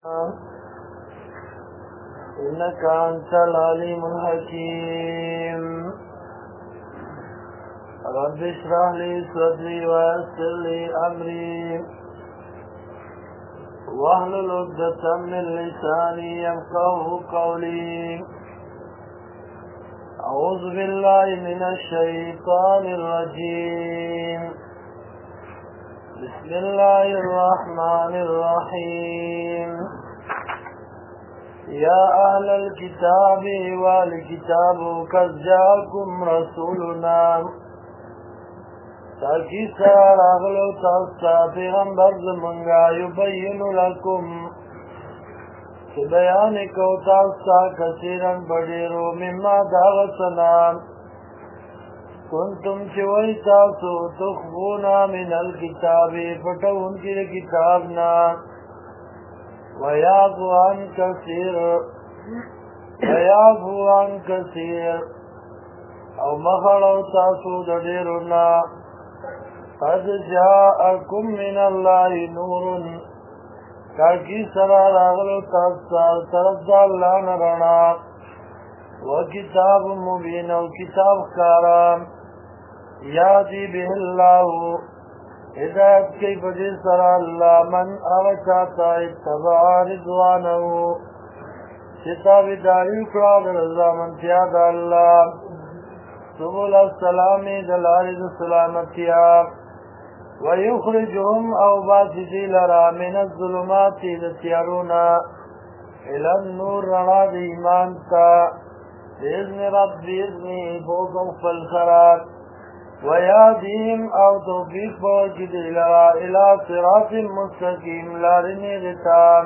إنك أنت العليم الحكيم رب اشرح لي صدري ويسر لي أمري واحلل عقدة من لساني يفقهوا قولي أعوذ بالله من الشيطان الرجيم بسم الله الرحمن الرحيم يا أهل الكتاب والكتاب قد جاءكم رسولنا تاكي سار أغلو تاستا پیغمبر زمنگا يبين لكم بيان کو تاستا كثيرا بديرو مما داغسنا كنتم چوئی تاسو تخفونا من الكتاب پتون کی کتابنا ويعفو عن كثير او مخلو تاسو دديرنا قد جاءكم من الله نور تاكي سرار اغلو تاسا طرف الله نرنا وكتاب مبين وكتاب كارام ياتي به الله هدایت کی بجی سرا اللہ من آوچاتا اتبع رضوانه شتاب داری اکراد رضامن تیاد اللہ سبول السلام دلارد سلامتیاب ويخرجهم او باسدی لرا من الظلمات دتیارونا الى النور رنا دی ایمان تا بإذن رب بإذنی بوضم فالخرات ويهديهم او توفيق فوجد الى صراط مستقيم لارني غتام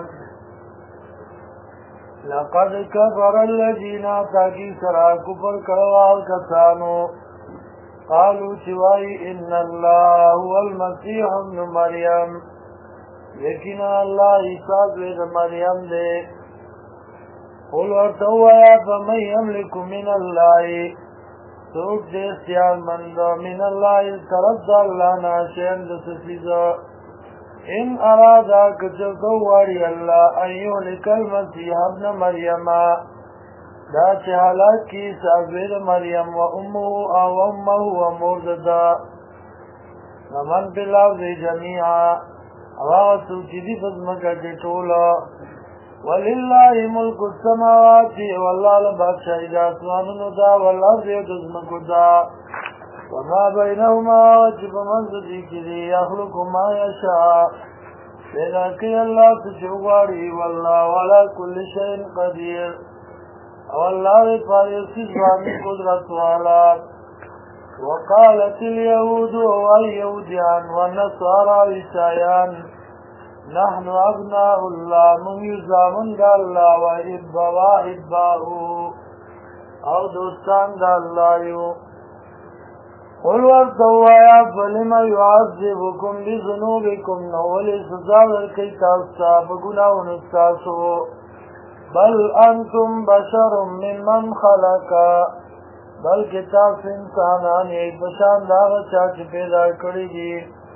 لقد كفر الذين تاكي سرا كفر كروال كسانو قالوا شواي ان الله هو المسيح ابن مريم يكنا الله عيسى ابن مريم دے قل ورتوا فمن يملك من الله سوک دے اختیار مندو من اللہ طرف دا اللہ ناشین دسسیزو ان ارادا کچردو واری اللہ ایو لکل مسیح ابن مریم دا چہلاک کی سازویر مریم و امو او امو و مرددا ومن بلاوز جمیعا اواغ سوچی دی فزمکا جٹولا وللہ ملک السماوات واللہ لبادشاہی دا اسمانونو دا والارض دزمکو دا وما بینهما وجب منزدی کلی یخلق ما یشاء پیدا کی اللہ تشواری واللہ وعلا کل شئین قدیر واللہ پاریسی زوانی قدرت والا وقالت اليهود واليهودیان والنصارى عیسایان نحن ابناء الله من یزامن دا اللہ و احباؤه او دوستان دا اللہ یو قل ورطوایا فلم يعذبكم بذنوبكم نولی سزا ورکی تاستا بگناون استاسو بل انتم بشر ممن خلقا بلکہ تاس انسانان ایک بشان داغ چاچ پیدا کری دی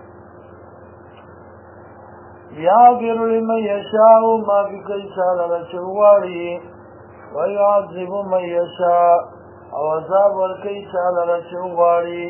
یاغفر لمن یشاء ما بکی چالا رچواری ویعذب من یشاء او عذاب ورکی چالا رچواری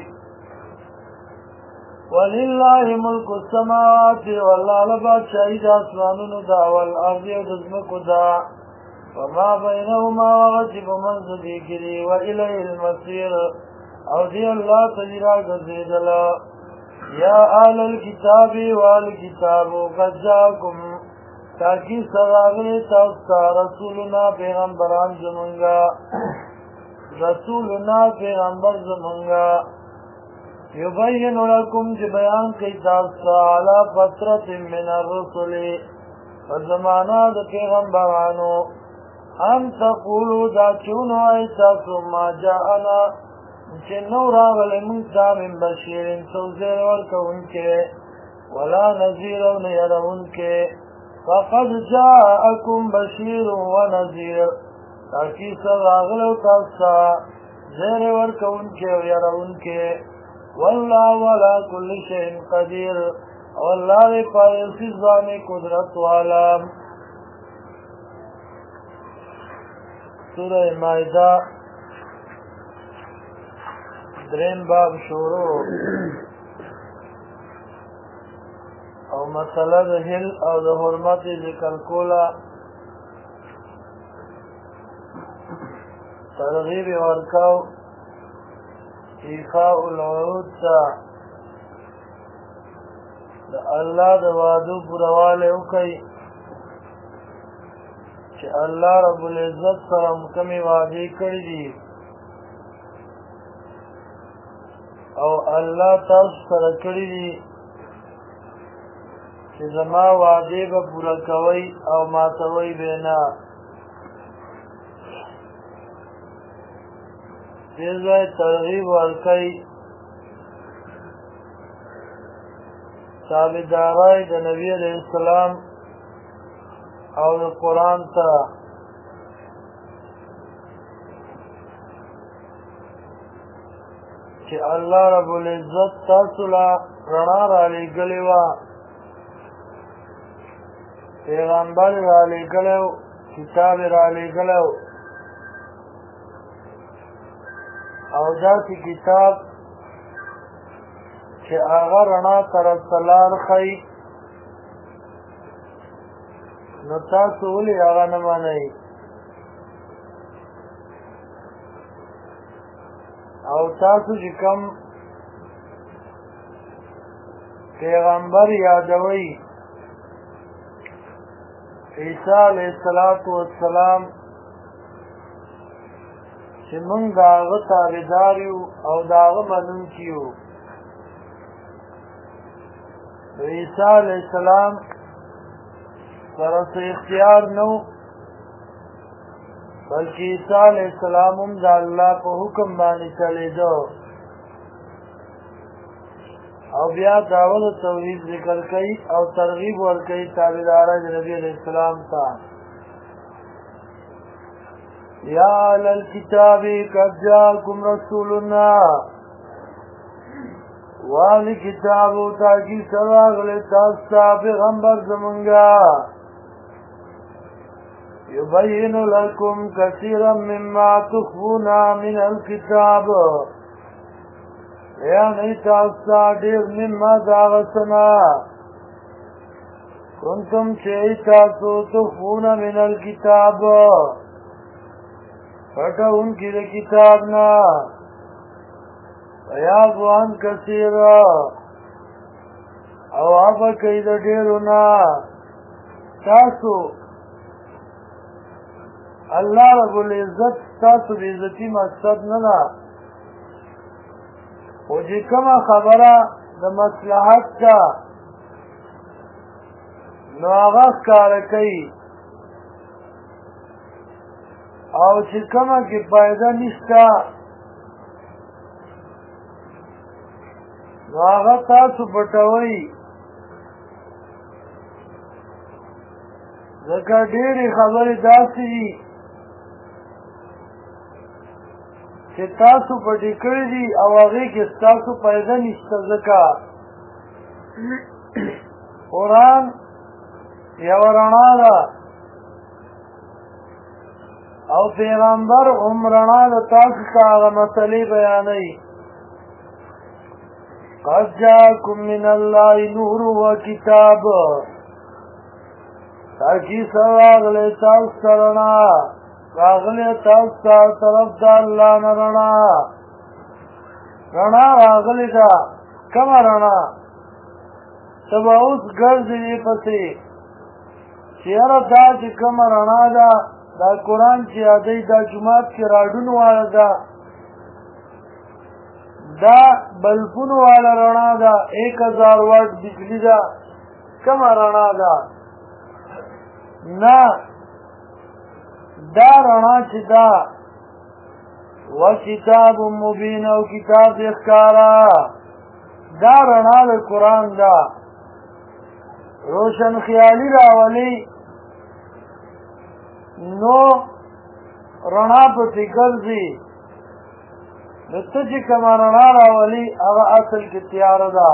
وللہ ملک السماوات واللہ لبادشاہی دا اسمانون دا والارض دزمک دا وما بینهما وغجب منزدی کری وإلیه المصیر او دی اللہ تجرا گزیدلا یا آل الكتاب والکتاب قد جاکم تاکی سراغلی تاستا رسولنا پیغمبران زمانگا رسولنا پیغمبر زمانگا یبین لکم جی بیان کی تاستا علا فترت من الرسل فزمانا دا پیغمبرانو ان تقولو دا چونو ایتاسو ما جاءنا چه نورا ولی منتا من بشیرین سوزیر ورکو انکے ولا نذیر و نیر انکے فقد جاءکم بشیر و نذیر تاکی سر آغلو تاستا زیر ورکو انکے و یر انکے واللہ ولا کل شئین قدیر واللہ پایسی زانی قدرت والا سورہ مائدہ دریم باب شروع او مسئلہ د حل او د حرمت ذکر کولا ترغیب ورکاو ایفاء العروض تا د الله د وعدو پورواله وکړي چې الله رب العزت سره کومې وعدې کړې دي او الله تاسو سره کړې دي چې زما وعدې به پوره کوئ او ماتوئ به نه. دې ځای ترغیب ورکوي تابعدارۍ د نبي علیه السلام او د قرآن ته چې الله رب العزت تاسو له رڼا رالیږلې وه، پیغمبر رالیږلی و، کتاب یې رالیږلی و او داسې کتاب چې هغه رڼا ته رسلار ښیي، نو تاسو ولې هغه نه منئ؟ او تاسو چې کوم پیغمبر یادوئ عیسی علیه السلام چې موږ د هغه تابعدار یو او د هغه منونکي یو. د عیسی علیه السلام سره څه اختیار نه و، بلکې عیسی علیه السلام هم د الله په حکم باندې چلېده او بیا دعوت توحید ذکر کوي او ترغیب ورکوي تابعدارۍ د نبي علیه السلام ته. یا اهل الکتاب قد جاءکم رسولنا، واهل کتابو تاکي سره راغلی تاسو ته پیغمبر زمونږه یبین لکم کثیرا مما تخفون من الکتاب، بیانوي تاسو ته ډېر مما د هغه څه نه کنتم چې تاسو تخفون من الکتاب پټوونکي د کتاب نه، ویعفو عن کثیر او عفو کوي د ډېرو نه. تاسو الله رب العزت تاسو د عزتي مقصد نه ده، خو چې کومه خبره د مصلحت ده نو هغه ښکاره کوي او چې کومه کې فایده نشته نو هغه تاسو پټوئ، ځکه ډېرې خبرې داسې دي چې تاسو پټې کړې دي او هغې کې ستاسو فایده نشته. ځکه قرآن یوه رڼا ده او پیغمبر هم رڼا ده، تاسو ته هغه مسلې بیانوي. قد جاءکم من الله نور و کتاب، تاکي سره راغلی تاسو ته رڼا، راغلی تاسو ته طرف د الله نه رڼا راغلې ده. کومه رڼا؟ ته به اوس ګرځې دې پسې چې یاره دا چې کومه رڼا ده دا قرآن چې یادوي دا جومات کې راډون واله ده، دا بلفونو والا رڼا ده، 1000 واټ بجلی ده. کومه رڼا ده؟ نه، دا رڼا چې ده و کتاب مبین او کتاب د ښکاره، دا رڼا د قرآن ده. روشن خیالي راولي نو رڼا پسې ګرځي، نو ته چې کومه رڼا راولي هغه اصل کې تیاره ده.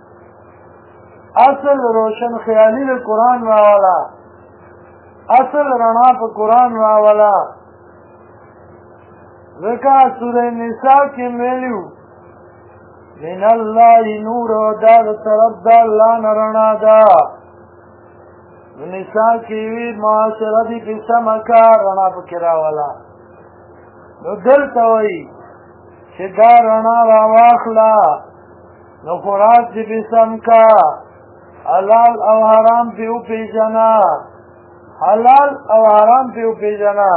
اصل روشن خیالي د قرآن راوله، اصل رڼا په قرآن راوله ذکا سورہ نساء کی میلیو من اللہ نور و داد طرف دا اللہ نرنا دا نساء کی وی معاشرہ دی قسم کا رنا پکرا والا نو دل توئی چه دا رنا را واخلا نو خوراک دی قسم کا حلال او حرام پیو پیجنا حلال او حرام پیو پیجنا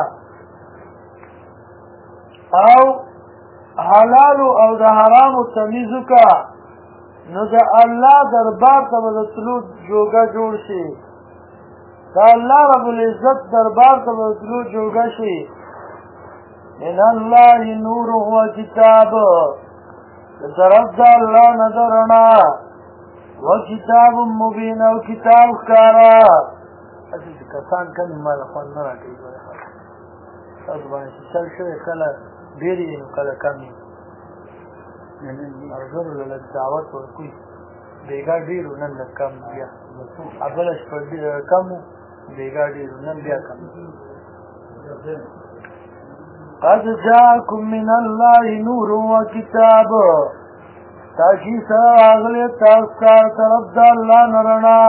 او حلال او د حرام تمیزو کا نو د الله دربار ته بدلو جوګه جوړ شي دا الله رب العزت دربار ته بدلو جوګه شي من الله نور هو کتاب طرف دا الله نظرنا و کتاب مبین او کتاب کارا اسی کسان کمی مال خوان نرا کئی تاسو باندې چل شوی کله ډېرې نو کله کمې ارزو له دعوت ورکوي بیګا ډېرو نن لږ کم بیا بله شپه کم و بیګا ډېرو نن بیا کم قد جاءكم من الله نور وكتاب تاکي سره راغلی تاسو ته طرف د الله نه رڼا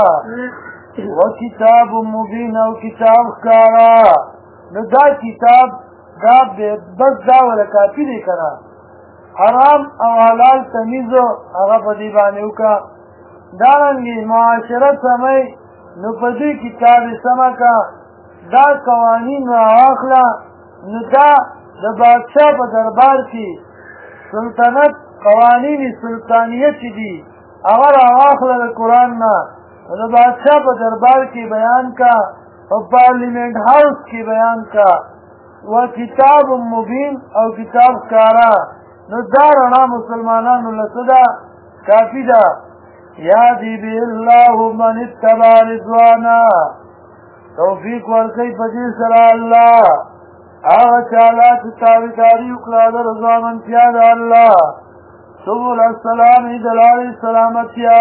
وکتاب مبین او کتاب ښکارا نو دا کتاب دا بس دا ولا کافی دی کنه حرام او حلال تمیزو هغه په دې باندې وکړه دارنګې معاشره سمئ نو په دې کتاب سمه کا دا قوانین راواخله نو دا د بادشاه په دربار کې سلطنت قوانین سلطانیه چې دي هغه راواخله د قرآن نه د بادشاه په دربار کې بیان کا او پارلیمنٹ هاوس کې بیان کا و کتاب مبین او کتاب کارا نو دا رڼا مسلمانانو لسدا کافی دا یادی بی اللہ من اتبع رضوانا توفیق ورکی پجی سر اللہ آغا چالا کتابداری اکلاد رضوامن کیا دا اللہ سبول السلام دلال سلامتیا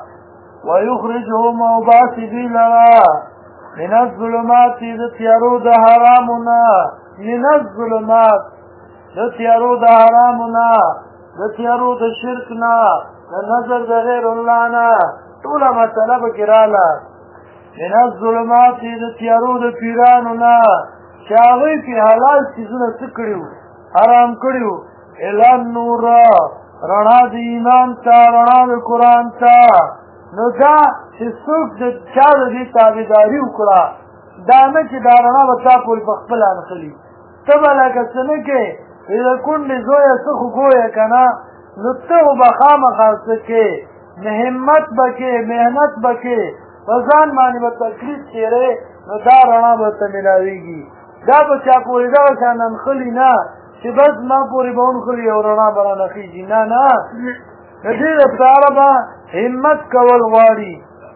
ویخرجهم اوباسی بی لرا من الظلمات دتیارو دا حرامنا من الظلمات دتیارو دا حرامنا دتیارو دا شرکنا دا نظر دا غیر اللہ نا طولا مسئلہ بکرالا من الظلمات دتیارو دا پیرانونا چاوی کی حلال چیزونا سکڑیو حرام کڑیو الان نورا رنا دا ایمان تا رنا دا قرآن تا نو دا چې څوک د چا د دې تابعداري وکړه دا نه چې دا رڼا به تا پورې په خپله نښلي ته به لکه څه نه کې د کونډې زویه څه خو ګویه که نه نو ته خو به خامخا څه کې همت به کې محنت به کې په ځان باندې به تکلیف تېرې نو دا رڼا به ورته میلاوېږي دا به چا پورې دغه شان نښلي نه چې بس ما پورې به ونښلي او رڼا به رانښېږي نه نه د دې لپاره به همت کول غواړي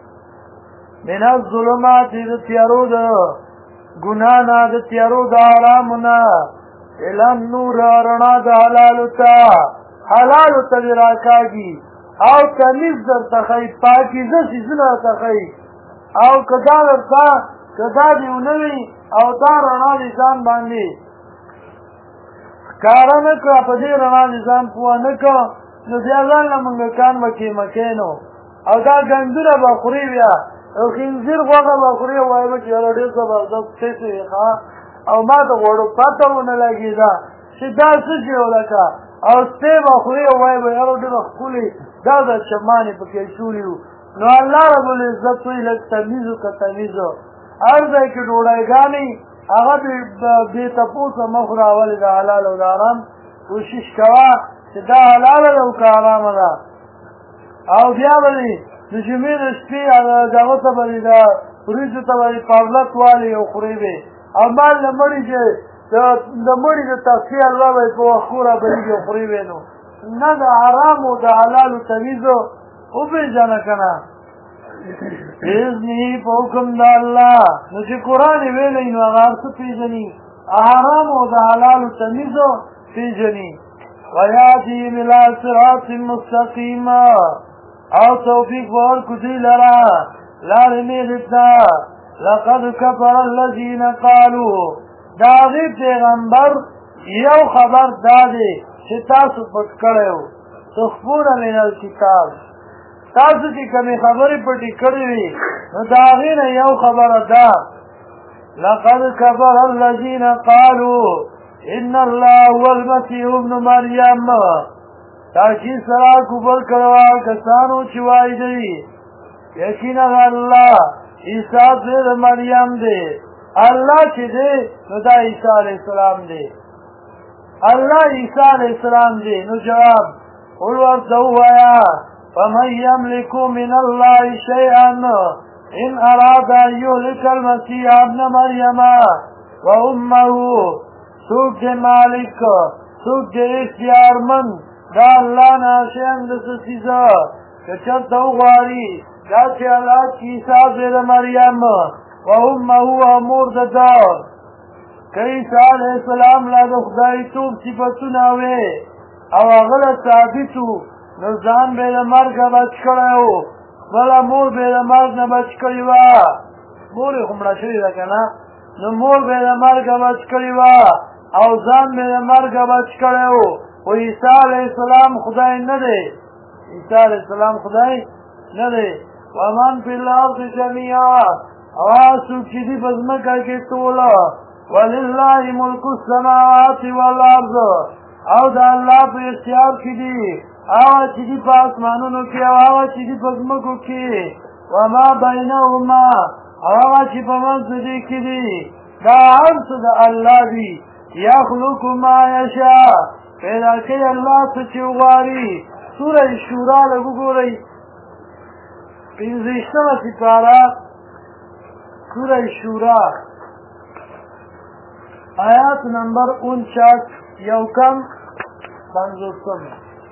من الظلمات د تیارو د ګناه نه د تیارو د حرامو نه الی النور رڼا د حلالو ته حلالو ته دې راکاږي او تمیز درته ښایي پاکیزه څیزونه درته ښایي او که دا درته که دا دې ونه وي او دا رڼا دې ځان باندې ښکاره نه کړه په دې رڼا دې ځان پوه نه کړه نو بیا ځان له منګکان مکې مکینو او دا ګندونه به خوري بیا او خنزیر غوښه به خوري وایي به چې یاره ډېر زبردست څه وي ښه او ما د غوړو پته ونه لګېده چې دا څه شی ولکه او سپی به خوري وایي به یاره ډېره ښکلې دا د چمانې پکې شولي وو نو الله رب العزت وایي لږ تمیز وکړه تمیز هر ځای کې ډوډۍ هغه بې تپوسه مه خوره ولې د حلال او د حرام کوشش کوه چې دا حلاله ده او که حرامه ده او بیا به دې د جمعې د شپې دغه ته به دې د وریجو ته به دې پاولت والې او خورې به او مال د مړي چې د مړي د تصفیې حلوا به یې په وخت خوره بهېږي او خورې به نو نه د حرامو د حلالو تمیزو وپېژنه که نه بإذنه په حکم د الله نو چې قرآن یې ویلی نو هغه هر څه پېژني حرامو د حلالو تمیزو پېژني ویاتیم الى صراط مستقیم او توفیق ورکو دی لرا لارې میغتا لقد کفر الذین قالوا دا غیب پیغمبر یو خبر دا دی چې تاسو پټ کړی وو تخفون من الکتاب تاسو چې کومې خبرې پټې کړې وي نو د هغې نه یو خبره ده لقد كفر الذين قالوا ان الله هو المسيح ابن مريم تاکي سره کفر کړو کسانو چې وایي دی یقینا الله عیسی د مریم دی الله چې دی نو دا عیسی علیه السلام دی الله عیسی علیه السلام دی نو جواب قل ورته ووایه فمن يملك من الله شيئا إن أراد أن يهلك المسيح ابن مريم وأمه سوق دے مالک سوق دے اختیار من دا اللہ ناشیان دسسیزا کچر دوغاری دا چه اللہ کیسا زیر مریم وأمه امور دا که عیسی علیہ السلام لا دا خدای توب صفتوناوے او اغل ثابتو نزان بید مرگ بچ کرو بلا مور بید مرگ نبچ کری وا موری خمڑا شری دا کنا نو مور بید مرگ بچ کری وا او ځان بید مرگ بچ کرو و عیسی علیہ السلام خدای نده عیسی علیہ السلام خدای نده ومن فی الارض جميعا اواسو چیدی بزمکا کی تولا وللہ ملک السماوات والارض او دا اللہ پہ اختیار کی دی آوا چی دی پا آسمانونو کی او آوا چی دی پا زمکو کی وما بینهما آوا چی پا منز دی کی دی دا عرص دا اللہ دی یخلق ما یشا پیدا کی اللہ سچی اغاری سورہ شورا لگو گو رئی پینزشتم سپارا سورہ شورا آیات نمبر 49 یوکم 50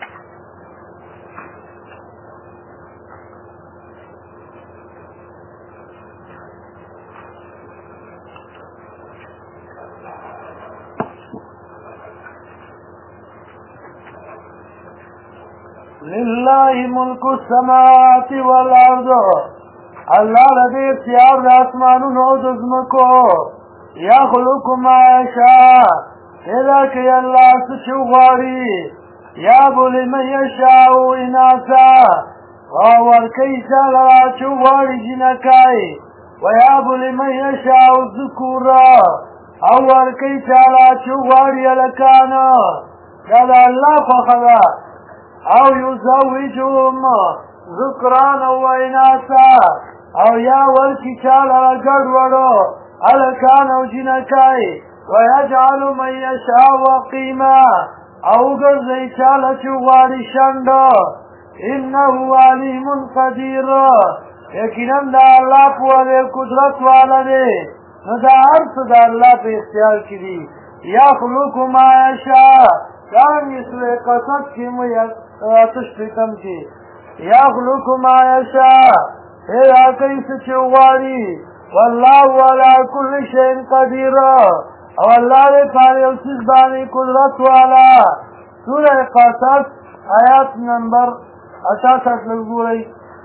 للہ ملک السماوات والارض اللہ لدے اختیار آسمانوں نو دزمکو یخلق ما یشاء پیدا کی اللہ سچو غاری یاب لمن یشاء اناسا ورکی چالا چو غاری جنکائی ویاب لمن یشاء ذکورا او ورکی چالا چو غاری لکانا کدا اللہ فخدا او یزوجهم ذکرانا و اناسا او یا ورکی چالا گڑ وڑو الکانا و جنکائی ويجعل من يشاء وقيما او غزي چاله چوغاري شند انه عليم قدير یقینا دا الله په قدرت والا دی نو دا ارث دا الله په اختیار کې دی يخلق ما يشاء دا مثل قصد کې مو تشتم کې يخلق ما يشاء هي کیس چوغاري والله على كل شيء قدير او اللہ نے پارے اسیز بانی قدرت والا سورہ قصص آیات نمبر 68 لگو رہی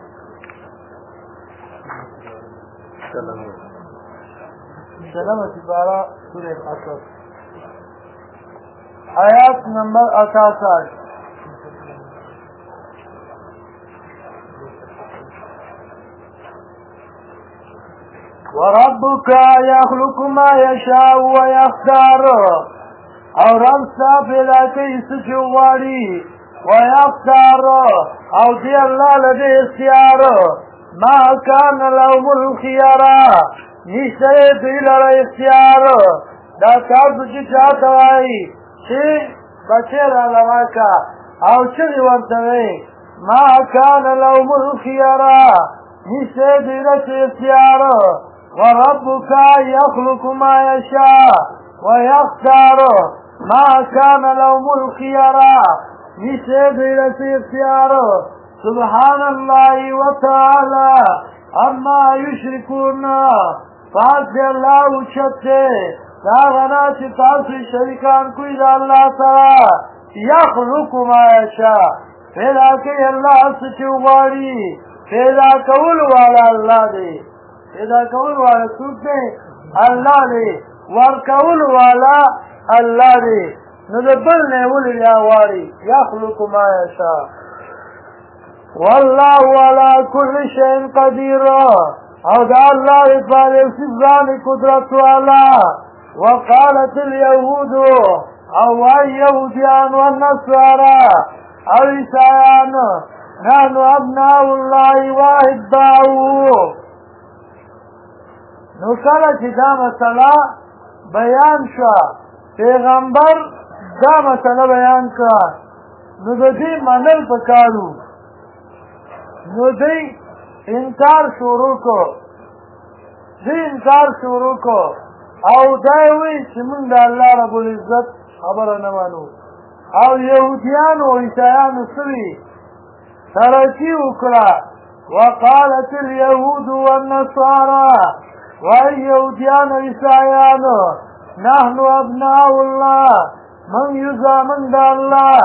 سلام سپارہ سورہ قصص آیات نمبر 68 وربك يخلق ما يشاء ويختار او رب سافلا كيس جواري ويختار او دي الله لدي اختيار ما كان لهم الخيارا نشتري دي لرا اختيار دا كارد جي جاتوائی چه بچه را لواکا او چه ورطوئی ما كان لهم الخيارا نشتري دي لرا اختيار وربك يخلق ما يشاء ويختار ما كان لهم الخيارا نشهد إلى اختيار سبحان الله وتعالى عما يشركون فاز الله وشته لا غنا تاسو شریکان کوئی دا الله تعالی يخلق ما يشاء پیدا کوي الله څه غواړي پیدا کول والا الله دی پیدا کول والا څوک دی الله دی ور کول والا الله دی نو د بل نه ولې یا غواړي یخلق ما یشاء والله على كل شيء قدير او دا الله لپاره ځان قدرت والا وقالت اليهود او يهوديان والنصارى او عيسایان نحن ابناء الله واحباؤه نو کله چې دا مسله بیان شوه پیغمبر دا مسله بیان کړه نو د دې منل پکارو نو دوی انکار شروع کو او دا وی چې موږ د الله رب العزت خبره نه مانو او یهودیان او عیسایان سوي ترکی وکړه وقالت اليهود والنصارى واليهوديان عیسایان نحن ابناء الله من یزامن د الله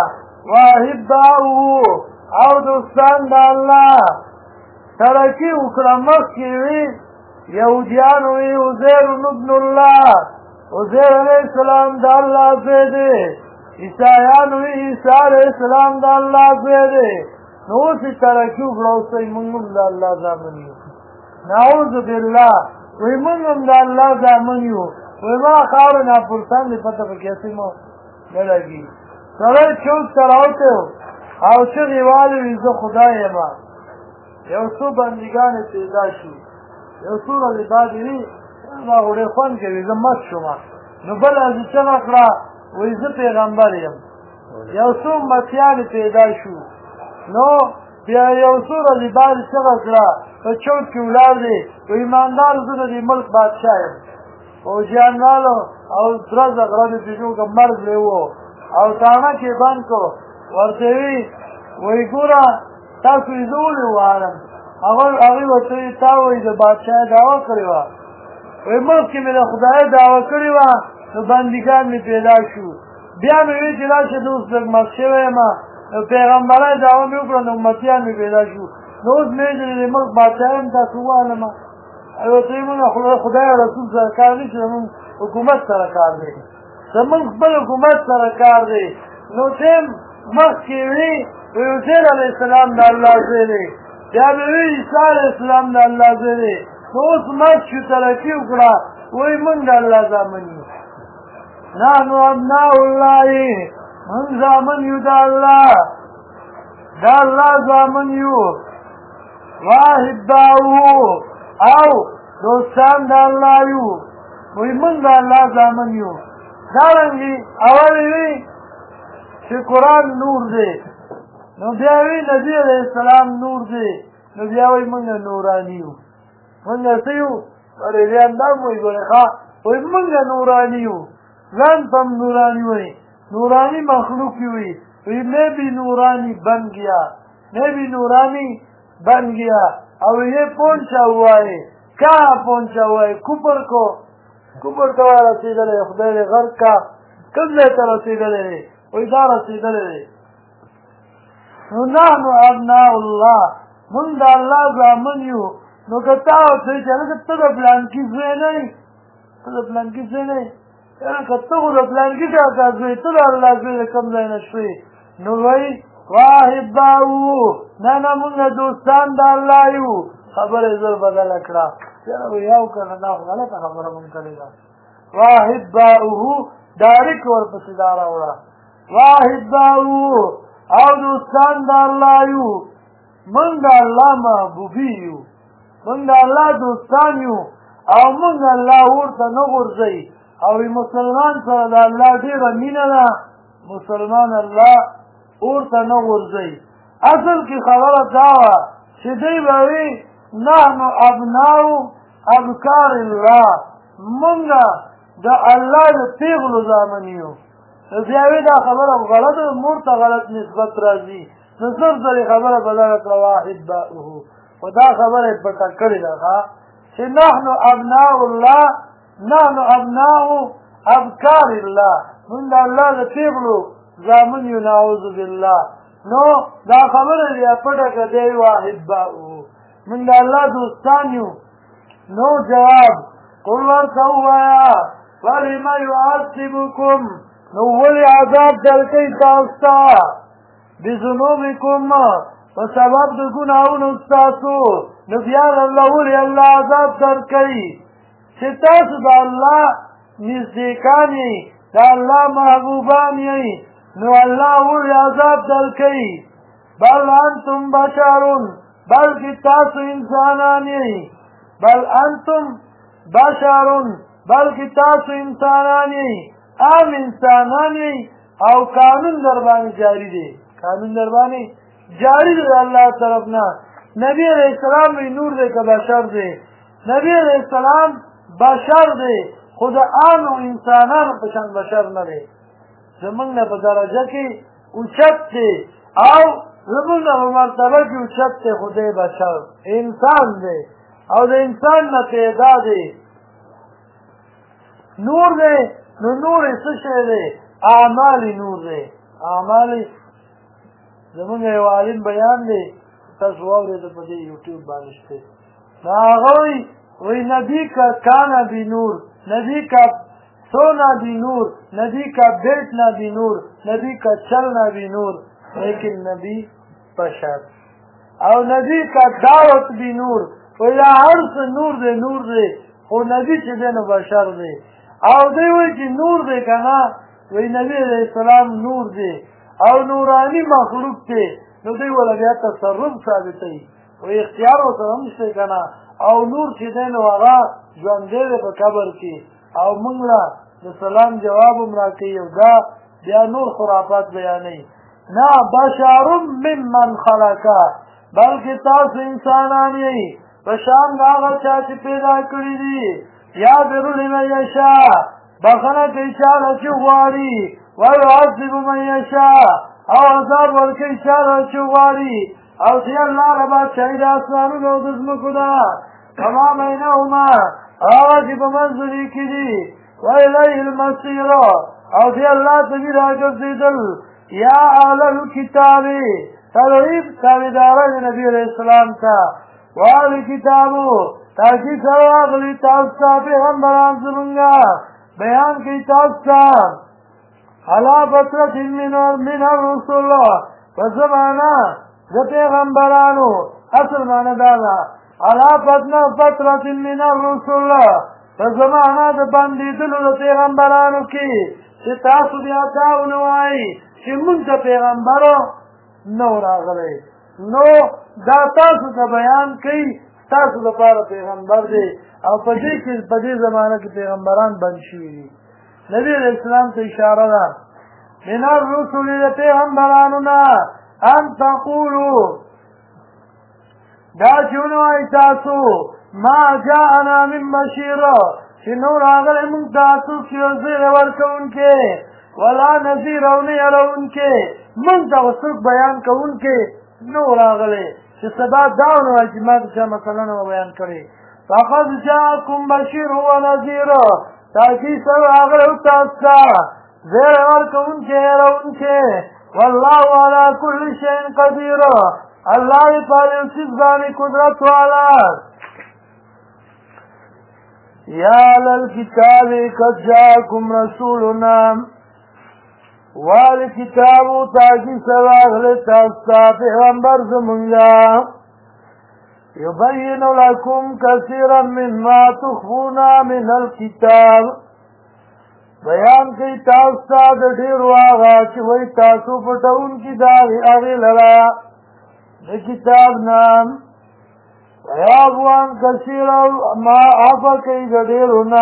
واحباؤه او دوستان د الله ترکی وکړه مخکې وي یهودیان وی عزیر ابن الله عزیر علیہ السلام د الله زوی دی عیسایان وی عیسی علیہ السلام د الله زوی دی نو اوس یې ترکي وکړه اوس وایي موږ هم د الله زامن یو نعوذ بالله وایي موږ هم د الله زامن یو وایي ما خاورې ناپرسان دې پته په کیسې مو نه لګي سړی چوک ته راوتی او چغې والې وي زه خدای یم یو څو بندګان یې پیدا شي یو څو ورځې بعد وي ما خو ډېر خوند کوي زه مست شوم نو بله ورځې چغه کړه وایي زه پیغمبر یم یو څو امتیان پیدا شو نو بیا یو څو ورځې بعد چغه کړه په چوک کې ولاړ دی وایي ایماندار زه د دې ملک بادشاه یم فوجیان رالو او درزه غره د پیژو که مرګ دی و او تاڼه کې بند کړو ورته وي وایي ګوره تاسو یې زه ولې ووهلم هغوی ورته وي تا وایي د بادشاه دعوه کړې وه وایي مخکې مې د خدای دعوه کړې وه نو بندګان مې پیدا شو بیا مې وی چې لاشه زه اوس لږ مست شوی یم نو پیغمبران دعوه مې وکړه نو امتیان مې پیدا شو نو اوس مې چې د ملک بادشاه یم تاسو ووهلم ورته وي مونږ خدای او رسول سره کار نه چې زمونږ حکومت سره کار دی زمونږ خپل حکومت سره کار دی نو ټیم مخکې وي عزیر علیه السلام د الله زوی دی بیا به وي عیسی علیه السلام د الله زوی دی نو اوس مخ شو ترقي وکړه وایي مونږ د الله زامن یو نحن ابناء الله مونږ زامن یو د الله زامن یو واحباؤه او دوستان د الله یو وایي مونږ د الله زامن یو دارنګې اول وي چې قرآن نور دی نو بیا وی نبی علیہ السلام نور دی نو بیا وی مونږ نورانی یو مونږ څه یو پرېږدیان دا مو وایي ګورې ښه وایي مونږ نورانی یو ځان ته هم نورانی وایي نورانی مخلوق یې وایي وایي میں بھی نورانی بن گیا اور یہ پہنچا ہوا ہے کہاں پہنچا ہوا ہے کفر کو رسیدلی خدای دې غرق کا کوم ځای ته رسیدلی دی وایي دا رسیدلی دی نو نحن ابناء الله مونږ د الله زامن یو نو که تا ورته وایي چې هلکه ته د پلانکي زوی نه یې که ته خو د پلانکي کاکا زوی ته د الله زوی د کوم ځای نه شوې نو وایي واحباؤه نه مونږ دوستان د الله یو خبره یې زر بدله کړه یو که نه دا خو غلطه خبره مونږ کړې ده واحباؤه ډایرکټ ورپسې دا راوړه واحباؤه او دوستان د الله یو مونږ د الله محبوبي یو مونږ د الله دوستان یو او مونږ الله ورته نه غورځوي او مسلمان سره د الله ډېره مینه ده مسلمان الله ورته نه غورځوي اصل کې خبره دا وه چې دوی به وي نحن ابناء ابکار الله مونږ د الله د پیغلو زامن یو نو بیا وی دا خبره غلطه مور ته غلط نسبت راځي نو زر زرې خبره بدله کړه واحباؤه خو دا خبره یې پټه کړې ده چې نحن ابناء الله نحن ابناء ابکار الله مونږ د الله د پیغلو زامن یو نعوذ بالله نو دا خبره یې پټه کړه دی واحباؤه مونږ د الله دوستان یو نو جواب قل ورته ووایه ولم يعذبكم نولی عذاب درکی تاستا بذنوبکم وسبب د گناہون استاسو نبیان اللہ ولی اللہ عذاب درکی چه تاسو دا اللہ نزدیکانی دا اللہ محبوبانی نو اللہ ولی عذاب درکی بل انتم بشرون بلکہ تاسو انسانانی بل انتم بشرون بلکہ تاسو انسانانی عام انسانانی او قانون دربانی جاری دے قانون دربانی جاری دے اللہ طرفنا نبی علیہ السلام بھی نور دے کا بشر دے نبی علیہ السلام بشر دے خود عام انسانان پشان بشر نہ دے زمانگ نا بدرجہ کی اوچت دے او زمانگ نا مرتبہ کی اوچت دے خود بشر انسان دے او دے انسان نا پیدا دے نور دے نو نور سشے دے اعمالی نور دے اعمالی زمانگ ایو عالم بیان دے تصواب دے تو پدے یوٹیوب بانشتے ناغوی وی نبی کا کانا بھی نور نبی کا سونا بھی نور نبی کا بیٹنا بھی نور نبی کا چلنا بھی نور لیکن نبی بشر او نبی کا دعوت بھی نور وی ہر سے نور دے او نبی چھ دے نو بشر دے او دی وی چی نور دے کنا وی نبی علیہ السلام نور دے او نورانی مخلوق دے نو دی والا بیا تصرف ثابتی وی اختیار و سرمشتے کنا او نور چی دے نو آغا جواندے دے پا قبر کی او منگلا دا سلام جواب امراکی او دا بیا نور خرافات بیانی نا بشارم ممن خلقا بلکہ تاس انسانانی بشان دا آغا چاچی پیدا کری دی یادر لمن یشا بخنا کئی چالا چواری ویعذب من یشا او عذاب ورکی چالا چواری او سی اللہ ربا شہید آسمانو نو دزمکو دا کما بینہما آواجی بمنزلی کی دی ویلیہ المصیر او سی اللہ تبیر آگز دیدل یا اہل الکتابی تدریب تابداران نبی علیہ السلام تا والی کتابو تاکی سو اغلی تاستا پیغمبران زمانگا بیان کی تاستا علا فترت من الرسول فزمانا ذا پیغمبرانو اصل مانا دادا علا فترت من الرسول فزمانا ذا بندی دلو ذا پیغمبرانو کی چه تاسو بیاتاونو آئی چه منتا پیغمبرو نو راغلے نو دا تاسو تا بیان کی تاسو دا پارا پیغمبر دے او پدی زمانہ کی پیغمبران بنشوی دی نبی علیہ السلام تا اشارہ دا من الرسول دا پیغمبرانونا ان تقولو دا چونو آئی تاسو ما جاءنا من بشیر چنور آگل من تاسو کیو زیر ورکون کے ولا نذیر اونی علون کے من تغسق بیان کون کے نور آگلے چه سبا داونو اجماع چه مثلا نو بیان کری فقد جاءکم بشیر و نذیر تاکی سب آگلے اتاستا زیر ورکون کے علون کے واللہ علا کل شئین قدیر اللہ پالی سبزانی قدرت والا یا للکتاب قد جاءکم رسولنا والی کتابو تاکی سواغل تاستا پیغمبر زمانگا یبین لکم کثیرا مما تخفونا من الکتاب بیان کی تاستا دا دیر واغا چوئی تاسو پتاون کی داغی آغی لرا دا کتاب نام ویابوان کثیرا ما آفا کی دا دیرنا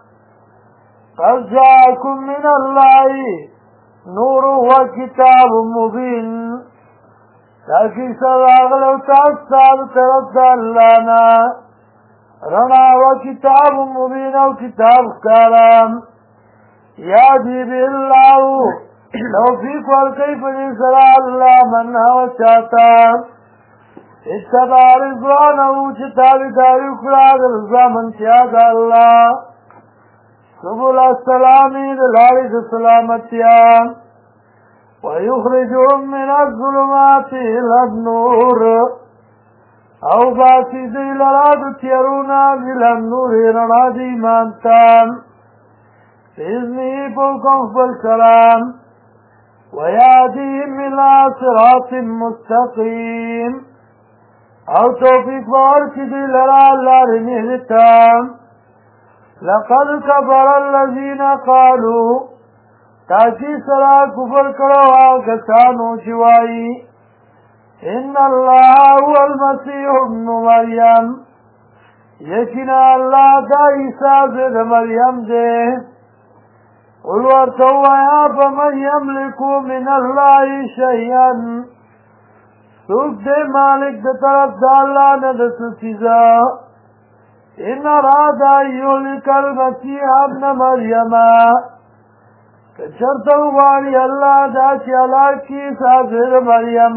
قد جاکم من اللہ نور و کتاب مبین تاکی سواغلو تاستاب طرف دا اللہ نا رنا و کتاب مبین و کتاب کارام یادی بی اللہ توفیق والکیف جسرا اللہ من ہوا چاہتا اتبا رضوانہو چتابی داری اکراغ رضا من چاہتا اللہ سبل السلامی دلالس سلامتیان ویخرجهم من الظلمات الى النور او باسی دی لراد تیرونا الى النور رنا دیمانتان بإذنه فوقهم بالكلام ويهديهم إلى صراط مستقيم او توفیق ورکړي لرا لارې نهلتام لقد كفر الذين قالوا تاکي سرا کفر کړو کسانو چې وایي ان الله هو المسيح ابن مريم یقینا الله دا عیسی د مریم دی قل ورته ووایه فمن یملک من الله شیئا څوک دی مالک د طرف د الله نه د څه څیزه ان اراد ان یهلک المسیح ابن مریم که چېرته وغواړي الله دا چې هلاک کړي عیسی د مریم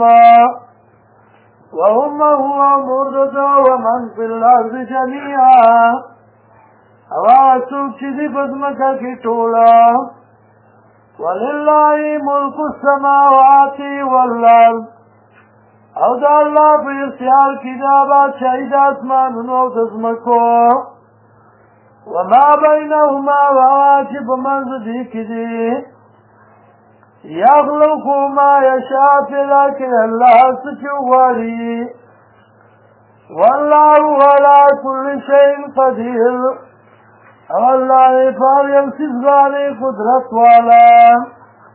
وامه ومرده ومن فی الارض جمیعا او هغه څوک چې دي په ځمکه کې ټوله ولله ملک السماوات والارض او دا الله په اختیار کې دا بادشاهي د اسمانونو او د ځمکو وما بینهما وهغه چې په منځ دې کې دي یخلق ما یشاء پیدا کوي الله څه چې وغواړي والله على كل شيء قدير او الله په هر یو څیز باندې قدرت والا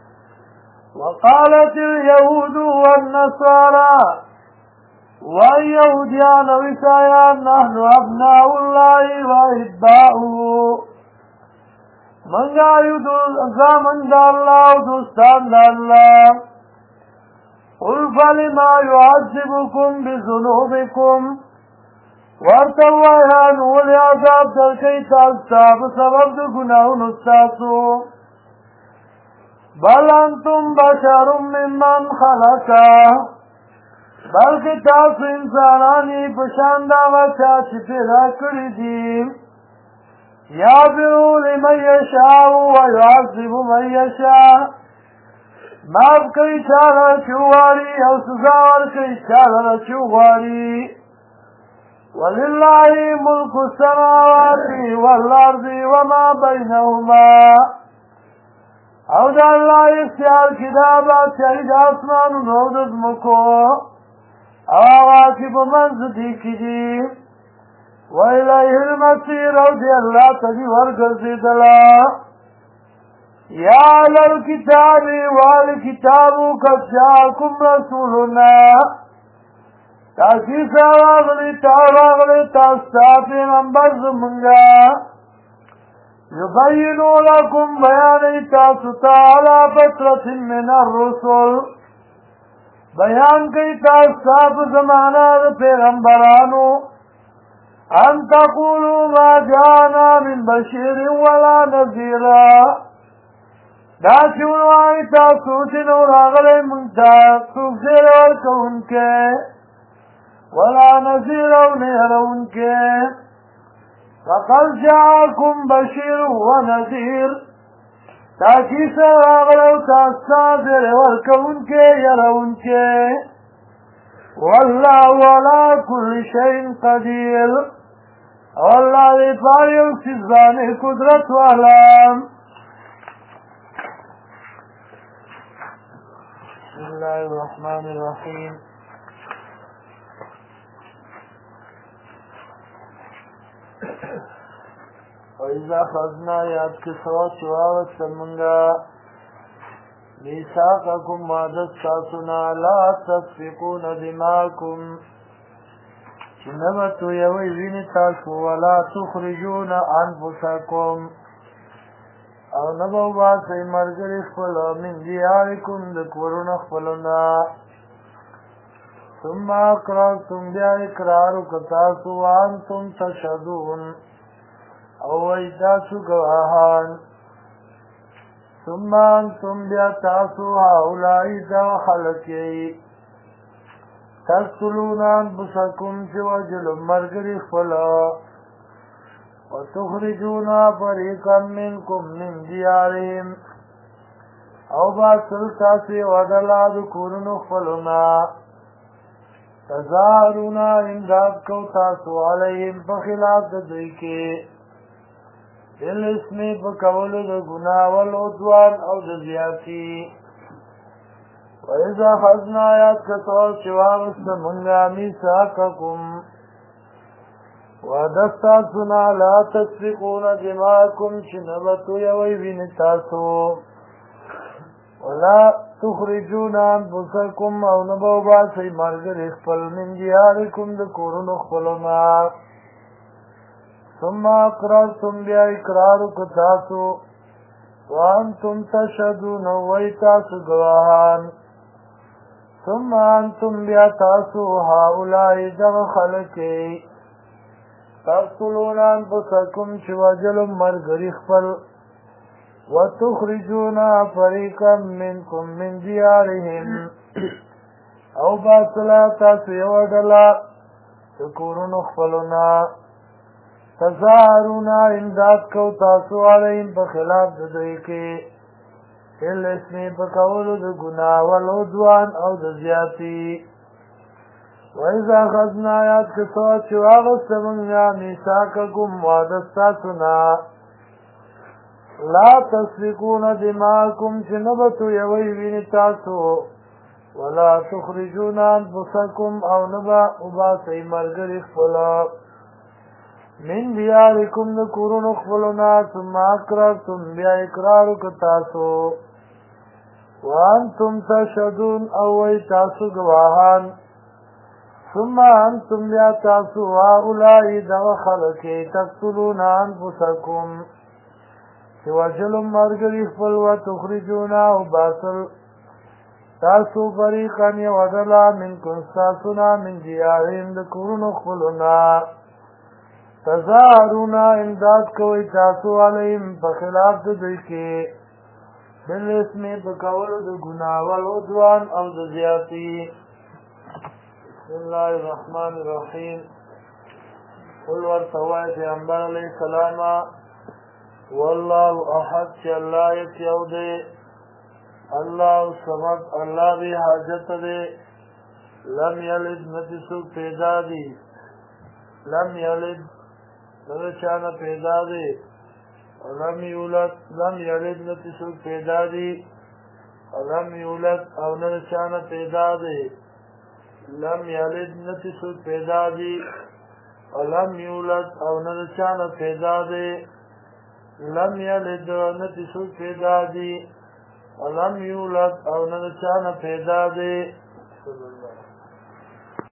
وقالت اليهود والنصارى واليهوديان وعيسيان نحن أبناء الله وأحباؤه من زامن دا الله ودوستان دا الله قل فلما يعذبكم بذنوبكم وارتوائها نول عذاب درکی تاستا بسبب دا گناہون استاسو بل انتم بشر ممن خلقا بلکہ تاسو انسانانی پشاندا وچا چی پیدا کری دی یابرو لمن یشاء ویعذب من یشاء معاف کئی چالا چوغاری او سزاور کئی چالا چوغاری وللہ ملک السماوات والارض وما بینهما او دا اللہ اختیار کی دا بادشاہی دا آسمانونو او د ځمکو او هغه چې په منځ دې کې دي وإلیه المصیر او دې الله ته دې ورګرځېدله یا اهل الکتاب والکتاب قد جاءکم رسولنا تاسې راغلی تاسو ته پیغمبر زمونږ يبين لكم بيان تاسو على فترة من الرسل بيان كي تاسو زمانة پیغمبرانو ان تقولوا ما جاءنا من بشير ولا نذير دا چونوائی تاسو چنو راغلے منتا سوک زیر ورکونکے ولا نذير و نهرونکے فقد جاءكم بشير ونذير تاكي سراغلو تاستاذر وركونك يرونك والله على كل شيء قدير والله لفاريو سزاني قدرت والام بسم الله الرحمن الرحيم وإذا أخذنا ياد كسوات شواوة منغا ميثاقكم وعدت ساسنا لا تسفقون دماءكم شنبتو يويزين تاسو ولا تخرجون أنفسكم او نبو باسي مرگر اخفلو من دياركم دكورون اخفلونا ثم اقرارتم بیا اقرارو کتاسو وانتم تشهدون او ویتاسو گواهان ثم انتم بیا تاسو هؤلائی دا خلقی تقتلون انفسکم چی وجل مرگری خفلا وتخرجون فریقا منکم من دیارهم او باسل تاسی ودلاد کورن خفلنا تظاهرونا امداد کو تاسو علیهم بخلاف دوی کے بالاسم په کولو د ګناه والعدوان او د زیاتي. وإذا أخذنا آیات کتوال چې واغسته منګه میثاقکم وعده ستاسو نه لا تسفکون دماءکم چې نه به تویوئ وینې تاسو ولا تخرجون انفسکم او نه به وباسئ ملګري خپل من دیارکم د کورونو خپلو نه ثم اقررتم بیا اقرار وکړه تاسو وانتم تشهدون وی تاسو گواهان ثم انتم بیا تاسو هؤلاء دغه خلکې تقتلون انفسکم چې وجلم ملګري خپل وتخرجون فريقا منكم من ديارهم او باطلا تاسو یو ډله د کورونو خپلونه تظاهرون امداد کو تاسو علیهم په خلاف د دوی کې بالاسم په کولو د ګناه والعدوان او د زیاتي. وإذا أخذنا آیات کتوال چې واغسته منګه میثاقکم وعده ستاسو نه لا تسفکون دماءکم چې نه به تویوئ وینې تاسو ولا تخرجون انفسکم او نه به وباسئ ملګري خپله من دیارکم د کورونو خپلو نه ثم اقررتم بیا اقرار وکړه تاسو وانتم تشهدون او وی تاسو گواهان ثم انتم بیا تاسو هؤلاء دغه خلکې تقتلون انفسکم چې وجلم ملګري خپل وتخرجون او باسل تاسو فریقا یوه ډله منکم ستاسو نه من دیارهم د کورونو خپلو نه تظاهرون امداد کوئ تاسو علیهم په خلاف د دوی کې بالاسم په کولو د ګناه والعدوان او د زیاتي. بسم الله الرحمن الرحیم. قل ورته وایه پیغمبر علیه السلام والله احد چې الله یک یو دی الله صمد الله بی حاجت دی لم یلد نتی څوک پیدا دی لم یلد نده چانه پیدا دی لم یولد لم یلد نتی څوک پیدا دی لم یولد او نده چانه پیدا دی لم یلد نتی څوک پیدا دی لم یولد او نده چانه پیدا دی لم یلد نتی څوک پیدا دی لم یولد او نده چانه پیدا دی